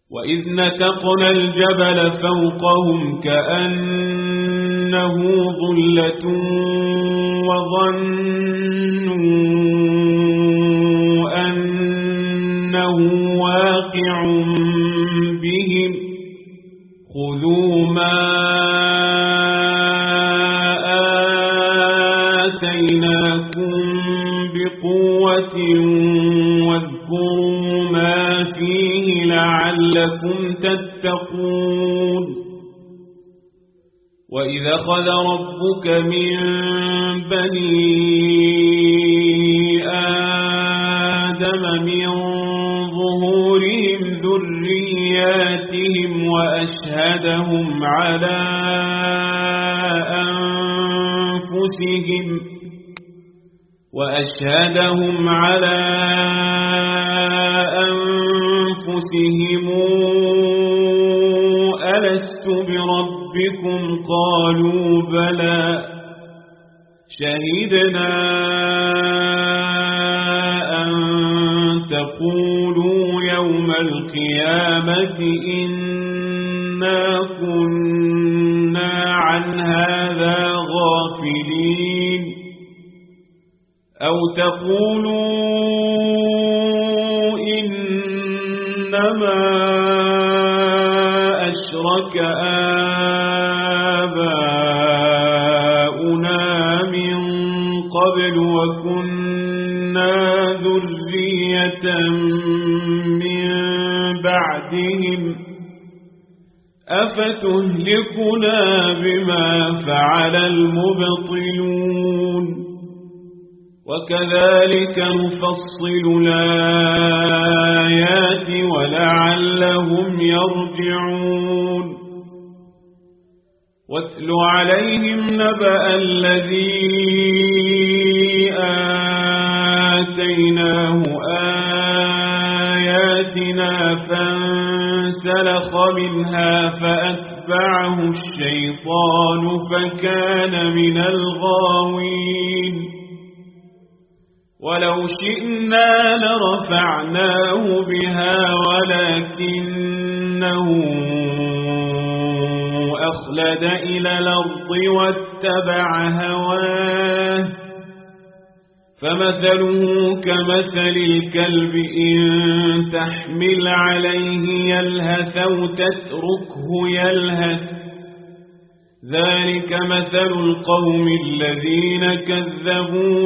وإذ نتقنا الجبل فوقهم كأنه ظلة وظنوا أنه واقع بهم خذوا ما آتيناكم بقوة واذكروا ما فيه لعلكم تتقون وإذ أخذ ربك من بني آدم من ظهورهم ذرياتهم وأشهدهم على أنفسهم ألست بربكم قالوا بلى شهدنا أن تقولوا يوم القيامة إنا كنا عن هذا غافلين أو تقولوا إنما أشرك آباؤنا من قبل وكنا ذرية من بعدهم أفتهلكنا بما فعل المبطلون وكذلك نفصل الآيات ولعلهم يرجعون واتل عليهم نبأ الذي آتيناه آياتنا فانسلخ منها فأتبعه الشيطان فكان من الغاوين ولو شئنا لرفعناه بها ولكنه أخلد إلى الأرض واتبع هواه فمثله كمثل الكلب إن تحمل عليه يلهث أو تتركه يلهث ذلك مثل القوم الذين كذبوا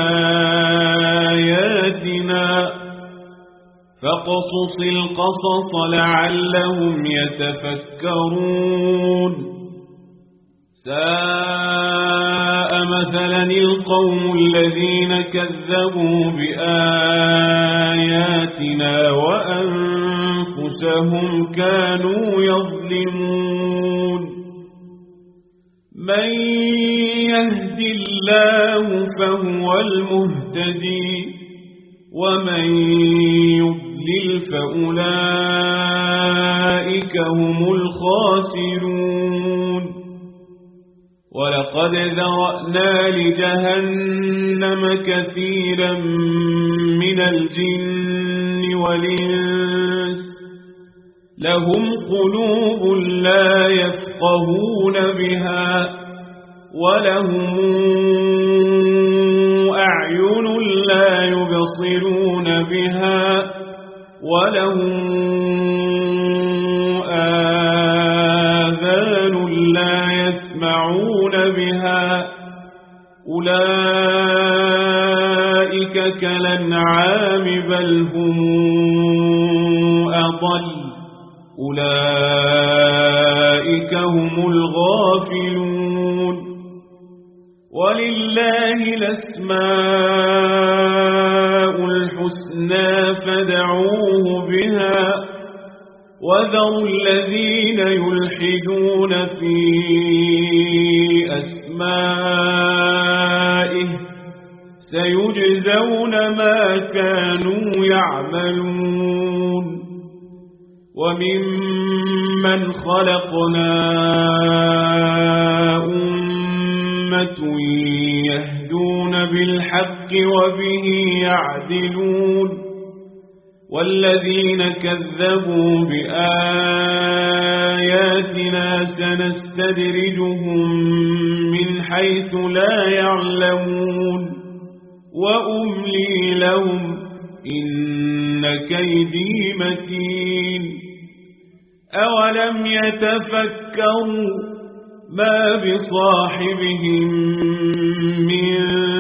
بآياتنا فاقصص القصص لعلهم يتفكرون ساء مثلا القوم الذين كذبوا بآياتنا وأنفسهم كانوا يظلمون من يهد الله فهو المهتدي ومن يضلل فأولئك هم الخاسرون ولقد ذرأنا لجهنم كثيرا من الجن والإنس لهم قلوب لا يفقهون بها ولهم أعين لا يبصرون بها ولهم آذان لا يسمعون بها أولئك كالأنعام بل هم أضل أولئك هم الغافلون ولله الأسماء الحسنى فادعوه بها وذروا الذين يلحدون في أسمائه سيجزون ما كانوا يعملون وممن خلقنا أمة يهدون بالحق وبه يعدلون والذين كذبوا بآياتنا سنستدرجهم من حيث لا يعلمون وأملي لهم إن كيدي متين أولم يتفكروا ما بصاحبهم من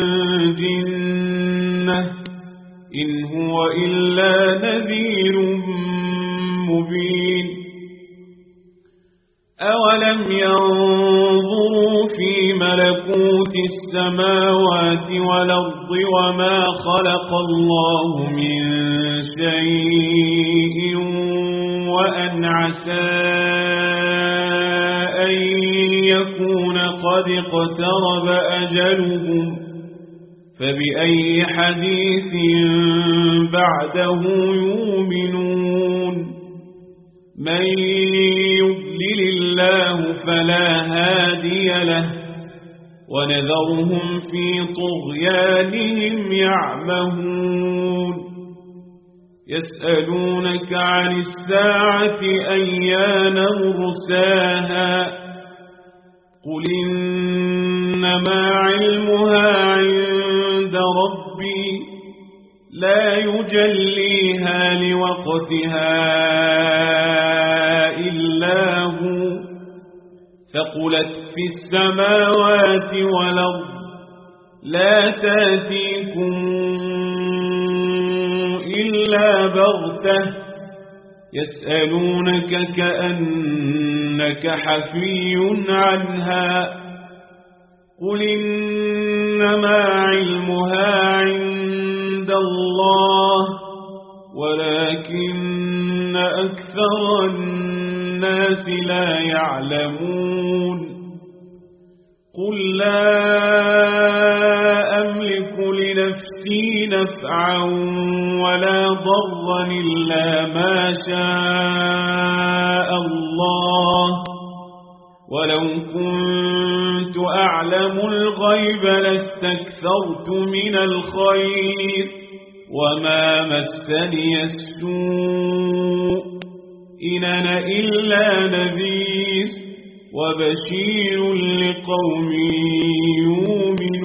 جنة إن هو إلا نذير مبين أولم ينظروا في ملكوت السماوات والأرض وما خلق الله من شيء وأن عسى أن يكون قد اقترب أجلهم فبأي حديث بعده يؤمنون من يضلل الله فلا هادي له ونذرهم في طغيانهم يعمهون يسألونك عن الساعة أيان مرساها قل إنما علمها عند ربي لا يجليها لوقتها إلا هو ثقلت في السماوات والأرض لا تأتيكم إلا بغتة يسألونك كأنك حفي عنها قل إنما علمها عند الله ولكن أكثر الناس لا يعلمون قل لا أملك لنفسي نفعا ولا ضرا إلا ما شاء الله ولو كنت أعلم الغيب لاستكثرت من الخير وما مسني السوء إن أنا إلا نذير وبشير لقوم يؤمنون